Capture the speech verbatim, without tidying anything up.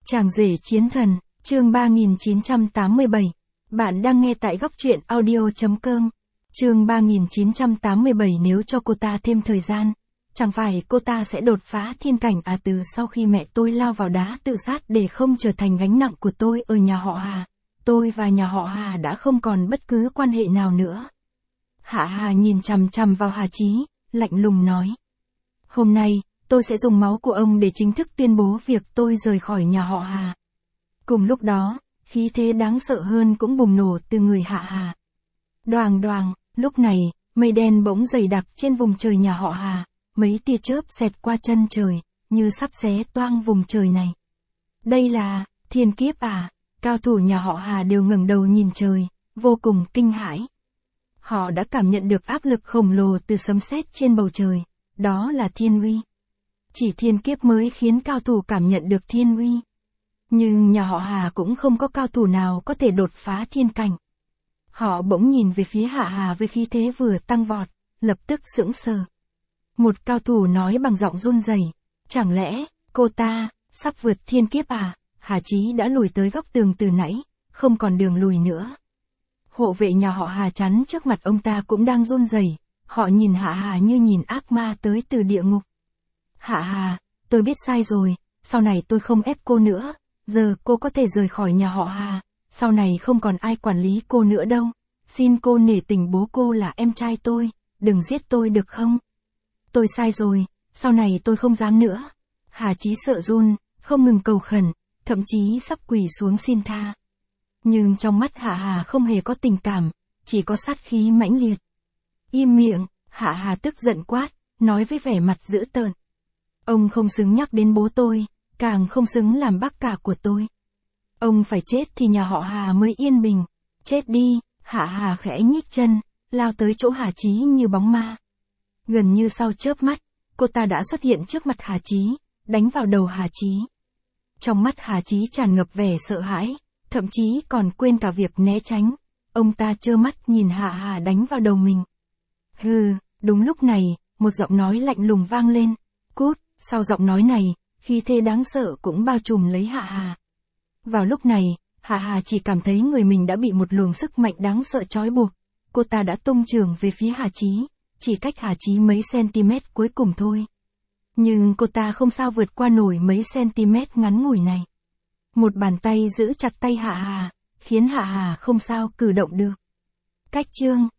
Chàng rể chiến thần, chương ba nghìn chín trăm tám mươi bảy. Bạn đang nghe tại góc truyện audio chấm com. Chương ba nghìn chín trăm tám mươi bảy. Nếu cho cô ta thêm thời gian, chẳng phải cô ta sẽ đột phá thiên cảnh à? Từ sau khi mẹ tôi lao vào đá tự sát để không trở thành gánh nặng của tôi ở nhà họ Hà, tôi và nhà họ Hà đã không còn bất cứ quan hệ nào nữa. Hạ Hà nhìn chằm chằm vào Hà Chí, lạnh lùng nói. Hôm nay, tôi sẽ dùng máu của ông để chính thức tuyên bố việc tôi rời khỏi nhà họ Hà. Cùng lúc đó, khí thế đáng sợ hơn cũng bùng nổ từ người Hạ Hà. Đoàng đoàng, lúc này, mây đen bỗng dày đặc trên vùng trời nhà họ Hà, mấy tia chớp xẹt qua chân trời, như sắp xé toang vùng trời này. Đây là thiên kiếp à? Cao thủ nhà họ Hà đều ngẩng đầu nhìn trời, vô cùng kinh hãi. Họ đã cảm nhận được áp lực khổng lồ từ sấm sét trên bầu trời, đó là thiên uy. Chỉ thiên kiếp mới khiến cao thủ cảm nhận được thiên uy. Nhưng nhà họ Hà cũng không có cao thủ nào có thể đột phá thiên cảnh. Họ bỗng nhìn về phía Hạ Hà với khí thế vừa tăng vọt, lập tức sững sờ. Một cao thủ nói bằng giọng run rẩy, chẳng lẽ, cô ta, sắp vượt thiên kiếp à? Hà Chí đã lùi tới góc tường từ nãy, không còn đường lùi nữa. Hộ vệ nhà họ Hà chắn trước mặt ông ta cũng đang run rẩy, họ nhìn Hạ Hà như nhìn ác ma tới từ địa ngục. Hạ Hà, tôi biết sai rồi, sau này tôi không ép cô nữa, giờ cô có thể rời khỏi nhà họ Hà, sau này không còn ai quản lý cô nữa đâu, xin cô nể tình bố cô là em trai tôi, đừng giết tôi được không? Tôi sai rồi, sau này tôi không dám nữa. Hà Chí sợ run, không ngừng cầu khẩn, thậm chí sắp quỳ xuống xin tha. Nhưng trong mắt Hạ Hà không hề có tình cảm, chỉ có sát khí mãnh liệt. Im miệng, Hạ Hà tức giận quát, nói với vẻ mặt dữ tợn. Ông không xứng nhắc đến bố tôi, càng không xứng làm bác cả của tôi. Ông phải chết thì nhà họ Hà mới yên bình. Chết đi. Hạ Hà khẽ nhích chân, lao tới chỗ Hà Chí như bóng ma. Gần như sau chớp mắt, cô ta đã xuất hiện trước mặt Hà Chí, đánh vào đầu Hà Chí. Trong mắt Hà Chí tràn ngập vẻ sợ hãi, thậm chí còn quên cả việc né tránh. Ông ta trơ mắt nhìn Hạ Hà đánh vào đầu mình. Hừ, đúng lúc này, một giọng nói lạnh lùng vang lên. Cút. Sau giọng nói này, khí thế đáng sợ cũng bao trùm lấy Hạ Hà. Vào lúc này, Hạ Hà chỉ cảm thấy người mình đã bị một luồng sức mạnh đáng sợ trói buộc. Cô ta đã tung chưởng về phía Hà Chí, chỉ cách Hà Chí mấy cm cuối cùng thôi. Nhưng cô ta không sao vượt qua nổi mấy cm ngắn ngủi này. Một bàn tay giữ chặt tay Hạ Hà, khiến Hạ Hà không sao cử động được. Cách chương,